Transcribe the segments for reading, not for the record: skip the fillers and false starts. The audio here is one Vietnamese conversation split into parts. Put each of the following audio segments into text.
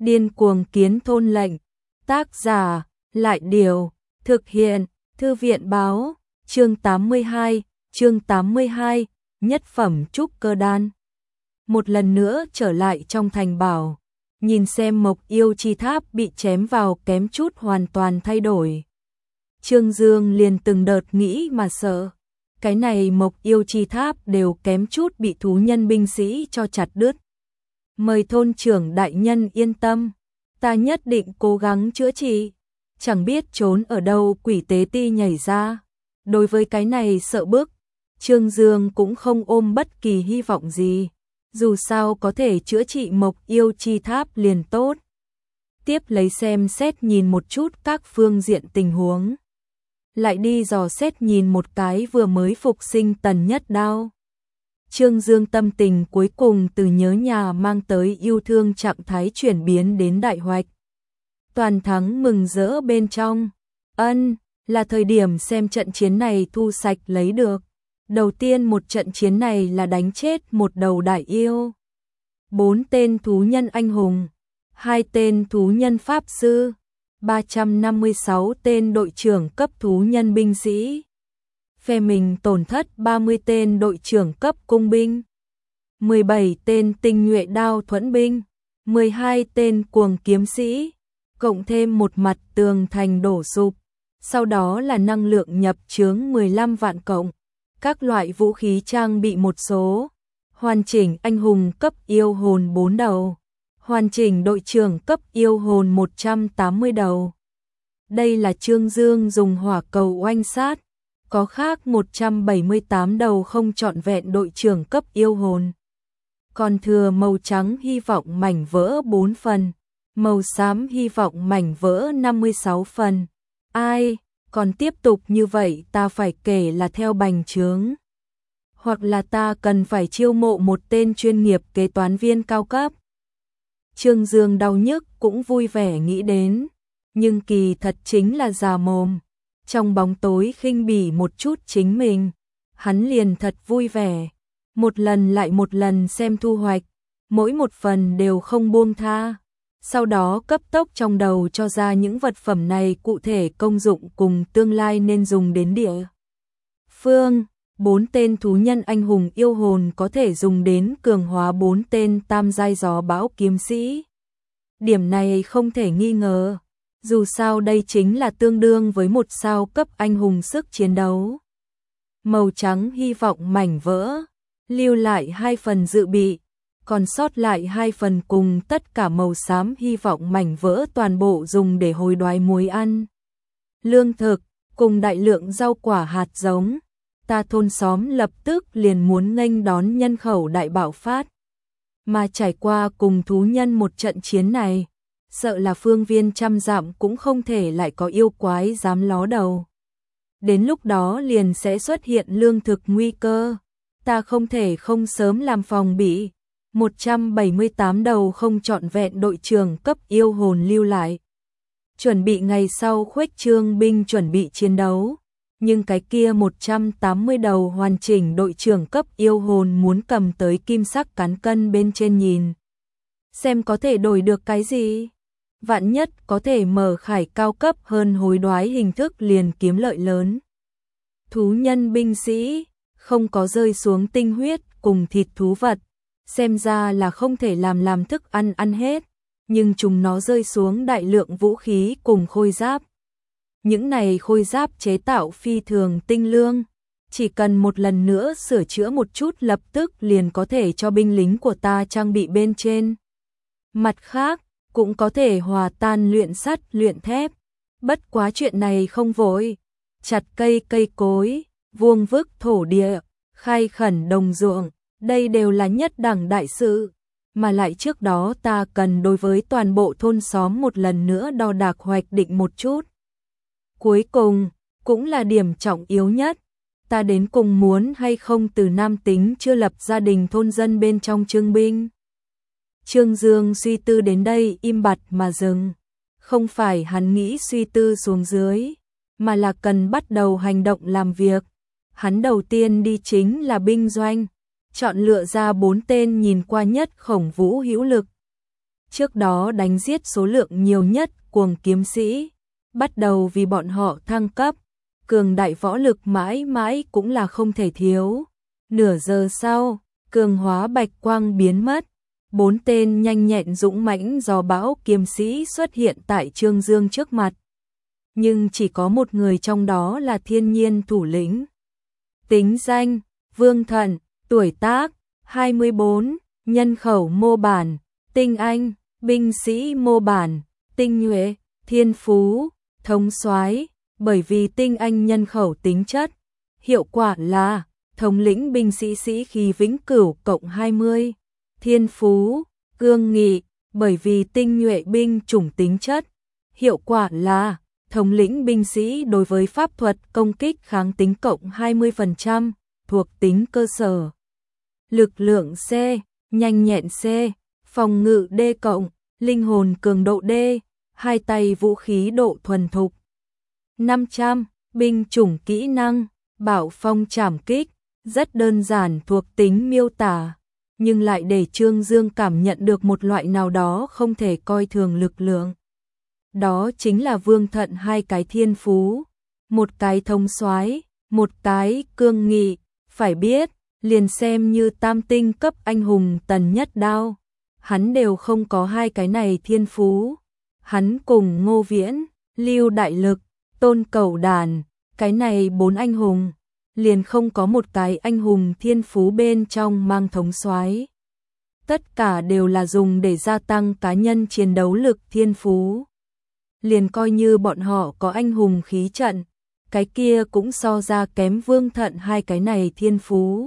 Điên cuồng kiến thôn lệnh. Tác giả, Lại Điều. Thực hiện, Thư viện Báo. Chương 82, nhất phẩm trúc cơ đan. Một lần nữa trở lại trong thành bảo, nhìn xem Mộc Yêu Chi Tháp bị chém vào kém chút hoàn toàn thay đổi. Trương Dương liền từng đợt nghĩ mà sợ, cái này Mộc Yêu Chi Tháp đều kém chút bị thú nhân binh sĩ cho chặt đứt. Mời thôn trưởng đại nhân yên tâm, ta nhất định cố gắng chữa trị. Chẳng biết trốn ở đâu quỷ tế ti nhảy ra. Đối với cái này sợ bức, Trương Dương cũng không ôm bất kỳ hy vọng gì. Dù sao có thể chữa trị Mộc Yêu Chi Tháp liền tốt. Tiếp lấy xem xét nhìn một chút các phương diện tình huống. Lại đi dò xét nhìn một cái vừa mới phục sinh Tần Nhất Đao. Trương Dương tâm tình cuối cùng từ nhớ nhà mang tới yêu thương trạng thái chuyển biến đến đại hoạch. Toàn thắng mừng rỡ bên trong. Là thời điểm xem trận chiến này thu sạch lấy được. Đầu tiên một trận chiến này là đánh chết một đầu đại yêu. 4 tên thú nhân anh hùng, 2 tên thú nhân pháp sư, 356 tên đội trưởng cấp thú nhân binh sĩ. Phe mình tổn thất 30 tên đội trưởng cấp cung binh, 17 tên tinh nhuệ đao thuẫn binh, 12 tên cuồng kiếm sĩ, cộng thêm một mặt tường thành đổ sụp. Sau đó là năng lượng nhập chướng 15 vạn cộng, các loại vũ khí trang bị một số, hoàn chỉnh anh hùng cấp yêu hồn 4 đầu, hoàn chỉnh đội trưởng cấp yêu hồn 180 đầu. Đây là Trương Dương dùng hỏa cầu oanh sát, có khác 178 đầu không trọn vẹn đội trưởng cấp yêu hồn. Còn thừa màu trắng hy vọng mảnh vỡ 4 phần, màu xám hy vọng mảnh vỡ 56 phần. Ai, còn tiếp tục như vậy ta phải kể là theo bành trướng. Hoặc là ta cần phải chiêu mộ một tên chuyên nghiệp kế toán viên cao cấp. Trương Dương đau nhức cũng vui vẻ nghĩ đến, nhưng kỳ thật chính là già mồm. Trong bóng tối khinh bỉ một chút chính mình, hắn liền thật vui vẻ. Một lần lại một lần xem thu hoạch, mỗi một phần đều không buông tha. Sau đó cấp tốc trong đầu cho ra những vật phẩm này cụ thể công dụng cùng tương lai nên dùng đến địa phương. 4 tên thú nhân anh hùng yêu hồn có thể dùng đến cường hóa 4 tên tam giai gió bão kiếm sĩ. Điểm này không thể nghi ngờ, dù sao đây chính là tương đương với một sao cấp anh hùng sức chiến đấu. Màu trắng hy vọng mảnh vỡ, lưu lại 2 phần dự bị, còn sót lại 2 phần cùng tất cả màu xám hy vọng mảnh vỡ toàn bộ dùng để hối đoái muối ăn. Lương thực, cùng đại lượng rau quả hạt giống, ta thôn xóm lập tức liền muốn nghênh đón nhân khẩu đại bạo phát. Mà trải qua cùng thú nhân một trận chiến này, sợ là phương viên trăm dặm cũng không thể lại có yêu quái dám ló đầu. Đến lúc đó liền sẽ xuất hiện lương thực nguy cơ, ta không thể không sớm làm phòng bị. 178 đầu không trọn vẹn đội trưởng cấp yêu hồn lưu lại, chuẩn bị ngày sau khuếch trương binh chuẩn bị chiến đấu. Nhưng cái kia 180 đầu hoàn chỉnh đội trưởng cấp yêu hồn muốn cầm tới kim sắc cán cân bên trên nhìn, xem có thể đổi được cái gì. Vạn nhất có thể mở khải cao cấp hơn hối đoái hình thức liền kiếm lợi lớn. Thú nhân binh sĩ, không có rơi xuống tinh huyết cùng thịt thú vật, xem ra là không thể làm thức ăn ăn hết, nhưng chúng nó rơi xuống đại lượng vũ khí cùng khôi giáp. Những này khôi giáp chế tạo phi thường tinh lương, chỉ cần một lần nữa sửa chữa một chút lập tức liền có thể cho binh lính của ta trang bị bên trên. Mặt khác, cũng có thể hòa tan luyện sắt luyện thép, bất quá chuyện này không vội. Chặt cây cối, vuông vức thổ địa, khai khẩn đồng ruộng, đây đều là nhất đẳng đại sự, mà lại trước đó ta cần đối với toàn bộ thôn xóm một lần nữa đo đạc hoạch định một chút. Cuối cùng, cũng là điểm trọng yếu nhất, ta đến cùng muốn hay không từ nam tính chưa lập gia đình thôn dân bên trong trương binh. Trương Dương suy tư đến đây im bặt mà dừng, không phải hắn nghĩ suy tư xuống dưới, mà là cần bắt đầu hành động làm việc. Hắn đầu tiên đi chính là binh doanh, chọn lựa ra 4 tên nhìn qua nhất khổng vũ hữu lực. Trước đó đánh giết số lượng nhiều nhất cuồng kiếm sĩ, bắt đầu vì bọn họ thăng cấp, cường đại võ lực mãi mãi cũng là không thể thiếu. Nửa giờ sau, cường hóa bạch quang biến mất, 4 tên nhanh nhẹn dũng mãnh gió bão kiếm sĩ xuất hiện tại Trương Dương trước mặt. Nhưng chỉ có một người trong đó là thiên nhiên thủ lĩnh. Tính danh, Vương Thận, tuổi tác, 24, nhân khẩu mô bản, tinh anh, binh sĩ mô bản, tinh nhuệ, thiên phú, thống soái, bởi vì tinh anh nhân khẩu tính chất, hiệu quả là thống lĩnh binh sĩ sĩ khí vĩnh cửu cộng 20, thiên phú, cương nghị, bởi vì tinh nhuệ binh chủng tính chất, hiệu quả là thống lĩnh binh sĩ đối với pháp thuật công kích kháng tính cộng 20%, thuộc tính cơ sở. Lực lượng C, nhanh nhẹn C, phòng ngự D cộng, linh hồn cường độ D, hai tay vũ khí độ thuần thục. 500, binh chủng kỹ năng, bạo phong trảm kích, rất đơn giản thuộc tính miêu tả, nhưng lại để Trương Dương cảm nhận được một loại nào đó không thể coi thường lực lượng. Đó chính là Vương Thận hai cái thiên phú, một cái thông soái, một cái cương nghị, phải biết, liền xem như tam tinh cấp anh hùng Tần Nhất Đao, hắn đều không có hai cái này thiên phú. Hắn cùng Ngô Viễn, Lưu Đại Lực, Tôn Cẩu Đàn, cái này 4 anh hùng, liền không có một cái anh hùng thiên phú bên trong mang thống soái. Tất cả đều là dùng để gia tăng cá nhân chiến đấu lực thiên phú. Liền coi như bọn họ có anh hùng khí trận, cái kia cũng so ra kém Vương Thận hai cái này thiên phú.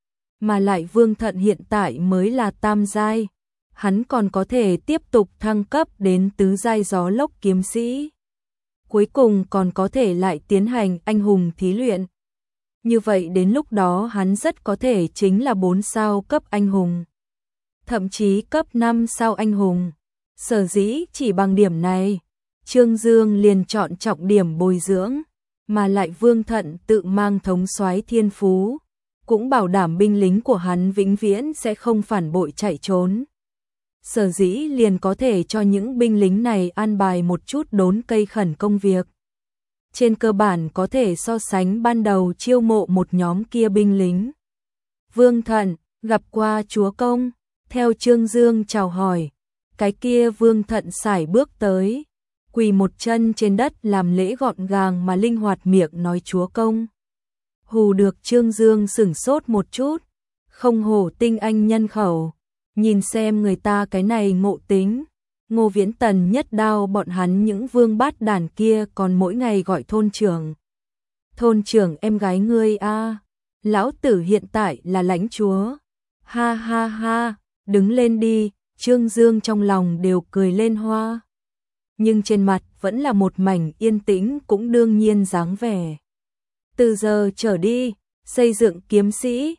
Mà lại Vương Thận hiện tại mới là tam giai, hắn còn có thể tiếp tục thăng cấp đến tứ giai gió lốc kiếm sĩ. Cuối cùng còn có thể lại tiến hành anh hùng thí luyện. Như vậy đến lúc đó hắn rất có thể chính là 4 sao cấp anh hùng, thậm chí cấp 5 sao anh hùng. Sở dĩ chỉ bằng điểm này, Trương Dương liền chọn trọng điểm bồi dưỡng, mà lại Vương Thận tự mang thống soái thiên phú, cũng bảo đảm binh lính của hắn vĩnh viễn sẽ không phản bội chạy trốn. Sở dĩ liền có thể cho những binh lính này an bài một chút đốn cây khẩn công việc. Trên cơ bản có thể so sánh ban đầu chiêu mộ một nhóm kia binh lính. Vương Thận, gặp qua chúa công, theo Trương Dương chào hỏi, cái kia Vương Thận sải bước tới, quỳ một chân trên đất làm lễ gọn gàng mà linh hoạt miệng nói chúa công. Hù được Trương Dương sửng sốt một chút, không hổ tinh anh nhân khẩu, nhìn xem người ta cái này ngộ tính. Ngô Viễn Tần Nhất Đao bọn hắn những vương bát đàn kia còn mỗi ngày gọi thôn trưởng. Thôn trưởng em gái ngươi a, lão tử hiện tại là lãnh chúa. Ha ha ha, đứng lên đi, Trương Dương trong lòng đều cười lên hoa. Nhưng trên mặt vẫn là một mảnh yên tĩnh cũng đương nhiên dáng vẻ. Từ giờ trở đi, xây dựng kiếm sĩ,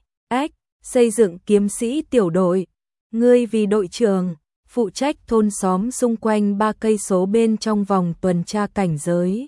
xây dựng kiếm sĩ tiểu đội, ngươi vì đội trưởng, phụ trách thôn xóm xung quanh 3 cây số bên trong vòng tuần tra cảnh giới.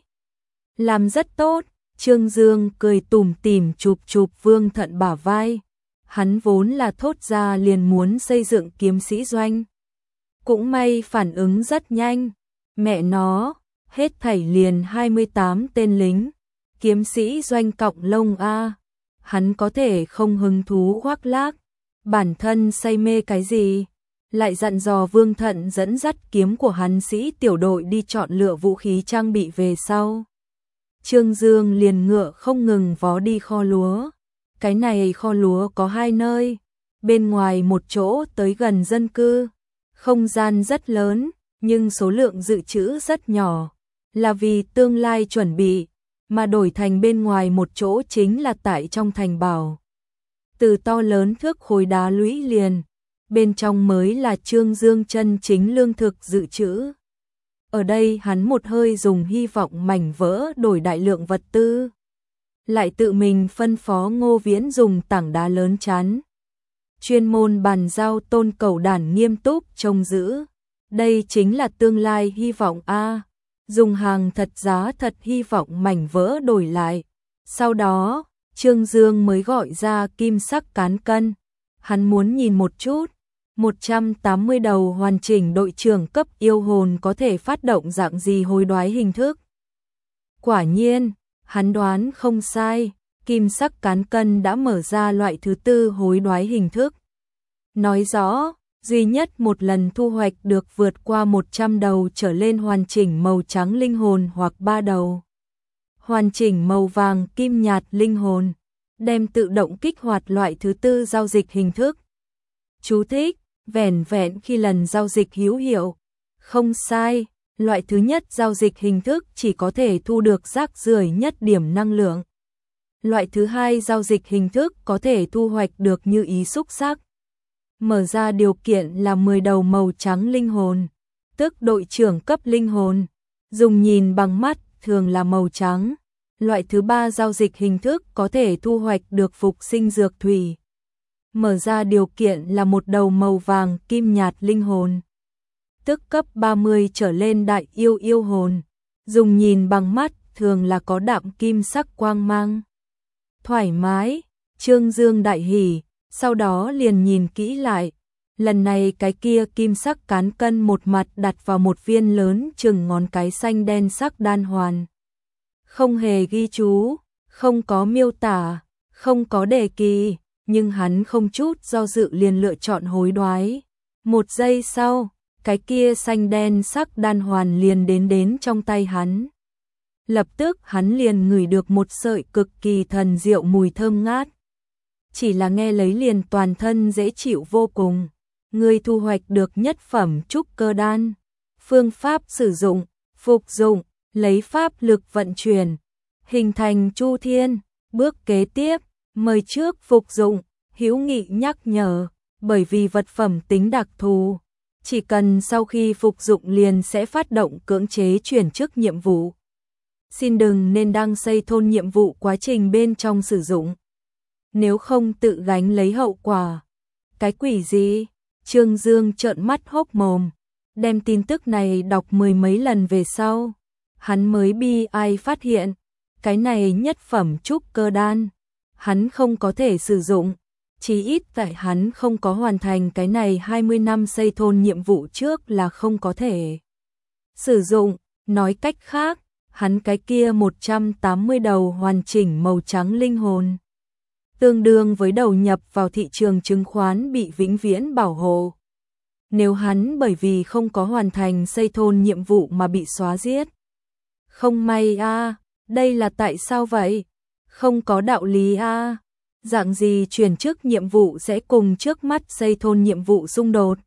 Làm rất tốt, Trương Dương cười tủm tỉm chụp chụp Vương Thận bả vai. Hắn vốn là thốt ra liền muốn xây dựng kiếm sĩ doanh. Cũng may phản ứng rất nhanh, mẹ nó, hết thảy liền 28 tên lính, kiếm sĩ doanh cọng lông a. Hắn có thể không hứng thú khoác lác, bản thân say mê cái gì, lại dặn dò Vương Thận dẫn dắt kiếm của hắn sĩ tiểu đội đi chọn lựa vũ khí trang bị về sau. Trương Dương liền ngựa không ngừng vó đi kho lúa. Cái này kho lúa có 2 nơi, bên ngoài một chỗ tới gần dân cư, không gian rất lớn, nhưng số lượng dự trữ rất nhỏ, là vì tương lai chuẩn bị, mà đổi thành bên ngoài một chỗ chính là tại trong thành bảo. Từ to lớn thước khối đá lũy liền, bên trong mới là Trương Dương chân chính lương thực dự trữ. Ở đây hắn một hơi dùng hy vọng mảnh vỡ đổi đại lượng vật tư, lại tự mình phân phó Ngô Viễn dùng tảng đá lớn chắn. Chuyên môn bàn giao Tôn Cẩu Đản nghiêm túc trông giữ. Đây chính là tương lai hy vọng a. Dùng hàng thật giá thật hy vọng mảnh vỡ đổi lại. Sau đó, Trương Dương mới gọi ra kim sắc cán cân. Hắn muốn nhìn một chút, 180 đầu hoàn chỉnh đội trưởng cấp yêu hồn có thể phát động dạng gì hối đoái hình thức. Quả nhiên, hắn đoán không sai, kim sắc cán cân đã mở ra loại thứ tư hối đoái hình thức. Nói rõ, duy nhất một lần thu hoạch được vượt qua 100 đầu trở lên hoàn chỉnh màu trắng linh hồn hoặc 3 đầu. Hoàn chỉnh màu vàng kim nhạt linh hồn, đem tự động kích hoạt loại thứ tư giao dịch hình thức. Chú thích, vẻn vẹn khi lần giao dịch hữu hiệu. Không sai, loại thứ nhất giao dịch hình thức chỉ có thể thu được rác rưởi nhất điểm năng lượng. Loại thứ hai giao dịch hình thức có thể thu hoạch được như ý xúc sắc. Mở ra điều kiện là 10 đầu màu trắng linh hồn, tức đội trưởng cấp linh hồn, dùng nhìn bằng mắt thường là màu trắng. Loại thứ ba giao dịch hình thức có thể thu hoạch được phục sinh dược thủy. Mở ra điều kiện là một đầu màu vàng kim nhạt linh hồn, tức cấp 30 trở lên đại yêu hồn, dùng nhìn bằng mắt thường là có đạm kim sắc quang mang. Thoải mái, Trương Dương đại hỉ, sau đó liền nhìn kỹ lại. Lần này cái kia kim sắc cán cân một mặt đặt vào một viên lớn chừng ngón cái xanh đen sắc đan hoàn. Không hề ghi chú, không có miêu tả, không có đề kỳ, nhưng hắn không chút do dự liền lựa chọn hối đoái. Một giây sau, cái kia xanh đen sắc đan hoàn liền đến trong tay hắn. Lập tức hắn liền ngửi được một sợi cực kỳ thần diệu mùi thơm ngát. Chỉ là nghe lấy liền toàn thân dễ chịu vô cùng. Người thu hoạch được nhất phẩm trúc cơ đan. Phương pháp sử dụng, phục dụng, lấy pháp lực vận chuyển, hình thành chu thiên. Bước kế tiếp, mời trước phục dụng, hữu nghị nhắc nhở, bởi vì vật phẩm tính đặc thù. Chỉ cần sau khi phục dụng liền sẽ phát động cưỡng chế chuyển chức nhiệm vụ. Xin đừng nên đăng xây thôn nhiệm vụ quá trình bên trong sử dụng. Nếu không tự gánh lấy hậu quả. Cái quỷ gì? Trương Dương trợn mắt hốc mồm. Đem tin tức này đọc mười mấy lần về sau. Hắn mới bi ai phát hiện. Cái này nhất phẩm trúc cơ đan. Hắn không có thể sử dụng. Chí ít tại hắn không có hoàn thành cái này 20 năm xây thôn nhiệm vụ trước là không có thể sử dụng. Nói cách khác, hắn cái kia 180 đầu hoàn chỉnh màu trắng linh hồn, tương đương với đầu nhập vào thị trường chứng khoán bị vĩnh viễn bảo hộ. Nếu hắn bởi vì không có hoàn thành xây thôn nhiệm vụ mà bị xóa giết. Không may a, đây là tại sao vậy? Không có đạo lý a. Dạng gì chuyển chức nhiệm vụ sẽ cùng trước mắt xây thôn nhiệm vụ xung đột?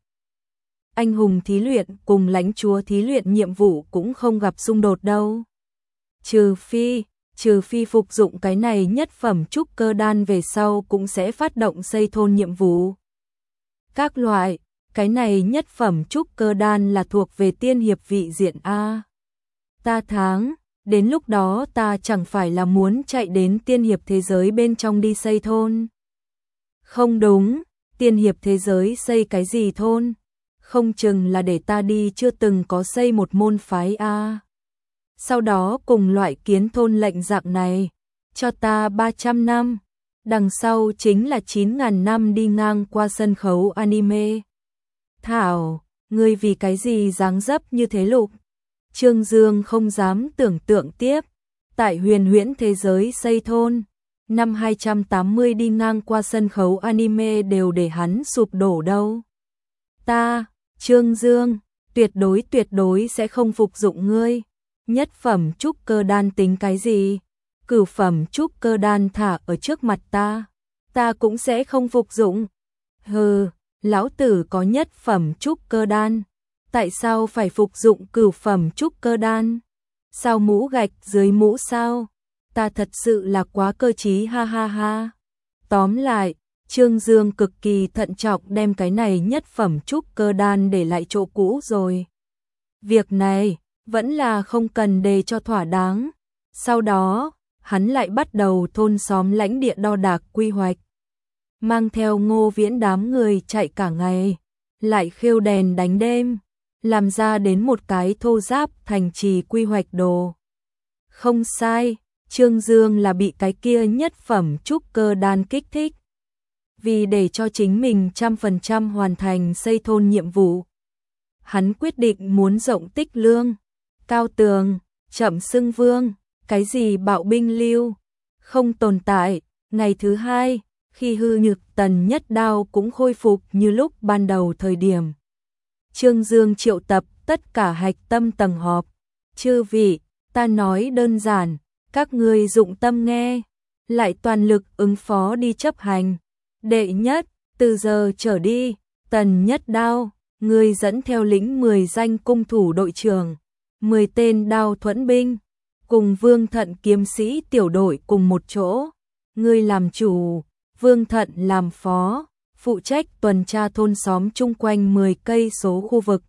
Anh hùng thí luyện cùng lãnh chúa thí luyện nhiệm vụ cũng không gặp xung đột đâu. Trừ phi phục dụng cái này nhất phẩm trúc cơ đan về sau cũng sẽ phát động xây thôn nhiệm vụ. Các loại, cái này nhất phẩm trúc cơ đan là thuộc về tiên hiệp vị diện A. Ta tháng, đến lúc đó ta chẳng phải là muốn chạy đến tiên hiệp thế giới bên trong đi xây thôn. Không đúng, tiên hiệp thế giới xây cái gì thôn? Không chừng là để ta đi chưa từng có xây một môn phái A. Sau đó cùng loại kiến thôn lệnh dạng này, cho ta 300 năm, đằng sau chính là 9.000 năm đi ngang qua sân khấu anime. Thảo, ngươi vì cái gì dáng dấp như thế Lục? Trương Dương không dám tưởng tượng tiếp, tại huyền huyễn thế giới xây thôn, năm 280 đi ngang qua sân khấu anime đều để hắn sụp đổ đâu. Ta, Trương Dương, tuyệt đối sẽ không phục dụng ngươi. Nhất phẩm trúc cơ đan tính cái gì? Cửu phẩm trúc cơ đan thả ở trước mặt ta cũng sẽ không phục dụng. Hừ, lão tử có nhất phẩm trúc cơ đan, tại sao phải phục dụng cửu phẩm trúc cơ đan? Sao mũ gạch dưới mũ sao? Ta thật sự là quá cơ trí ha ha ha. Tóm lại, Trương Dương cực kỳ thận trọng đem cái này nhất phẩm trúc cơ đan để lại chỗ cũ rồi. Việc này vẫn là không cần đề cho thỏa đáng. Sau đó, hắn lại bắt đầu thôn xóm lãnh địa đo đạc quy hoạch. Mang theo Ngô Viễn đám người chạy cả ngày, lại khêu đèn đánh đêm, làm ra đến một cái thô ráp thành trì quy hoạch đồ. Không sai, Trương Dương là bị cái kia nhất phẩm trúc cơ đan kích thích. vì để cho chính mình 100% hoàn thành xây thôn nhiệm vụ. Hắn quyết định muốn rộng tích lương, cao tường, chậm xưng vương, cái gì bạo binh lưu, không tồn tại. Ngày thứ hai, khi hư nhược Tần Nhất Đao cũng khôi phục như lúc ban đầu thời điểm. Trương Dương triệu tập tất cả hạch tâm tầng họp. Chư vị, ta nói đơn giản, các ngươi dụng tâm nghe, lại toàn lực ứng phó đi chấp hành. Đệ nhất, từ giờ trở đi, Tần Nhất Đao, ngươi dẫn theo lĩnh 10 danh cung thủ đội trưởng, 10 tên đao thuẫn binh, cùng Vương Thận kiếm sĩ tiểu đội cùng một chỗ. Ngươi làm chủ, Vương Thận làm phó, phụ trách tuần tra thôn xóm chung quanh 10 cây số khu vực.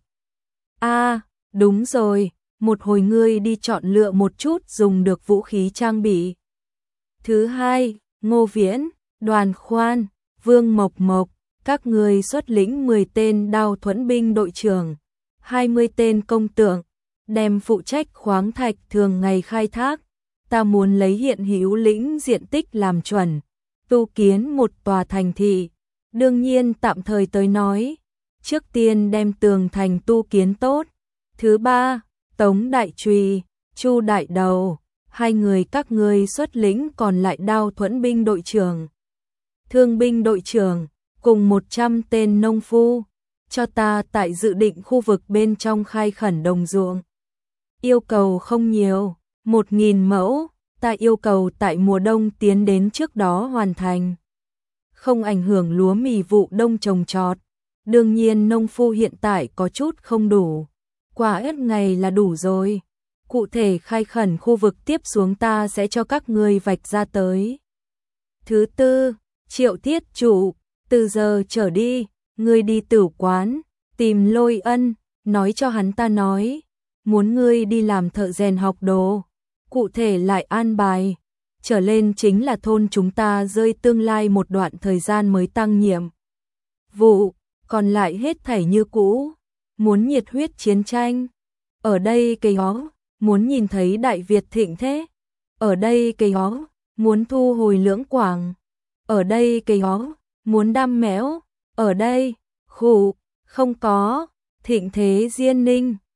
Đúng rồi, một hồi ngươi đi chọn lựa một chút dùng được vũ khí trang bị. Thứ hai, Ngô Viễn, Đoàn Khoan, Vương Mộc Mộc, các ngươi xuất lĩnh 10 tên đao thuẫn binh đội trưởng, 20 tên công tượng, đem phụ trách khoáng thạch thường ngày khai thác. Ta muốn lấy hiện hữu lĩnh diện tích làm chuẩn, tu kiến một tòa thành thị. Đương nhiên tạm thời tới nói, trước tiên đem tường thành tu kiến tốt. Thứ ba, Tống Đại Trùy, Chu Đại Đầu, hai người các ngươi xuất lĩnh còn lại đao thuẫn binh đội trưởng, thương binh đội trưởng, cùng 100 tên nông phu, cho ta tại dự định khu vực bên trong khai khẩn đồng ruộng. Yêu cầu không nhiều, 1.000 mẫu, ta yêu cầu tại mùa đông tiến đến trước đó hoàn thành. Không ảnh hưởng lúa mì vụ đông trồng trọt. Đương nhiên nông phu hiện tại có chút không đủ, quả ít ngày là đủ rồi. Cụ thể khai khẩn khu vực tiếp xuống ta sẽ cho các ngươi vạch ra tới. Thứ tư, Triệu Thiết Trụ, từ giờ trở đi, ngươi đi tử quán, tìm Lôi Ân, nói cho hắn ta nói, muốn ngươi đi làm thợ rèn học đồ, cụ thể lại an bài, trở lên chính là thôn chúng ta rơi tương lai một đoạn thời gian mới tăng nhiệm vụ, còn lại hết thảy như cũ. Muốn nhiệt huyết chiến tranh, ở đây cây ó, muốn nhìn thấy Đại Việt thịnh thế, ở đây cây ó, muốn thu hồi Lưỡng Quảng, ở đây cây ó, muốn đam mẽo, ở đây, khủ, không có, thịnh thế Diên Ninh,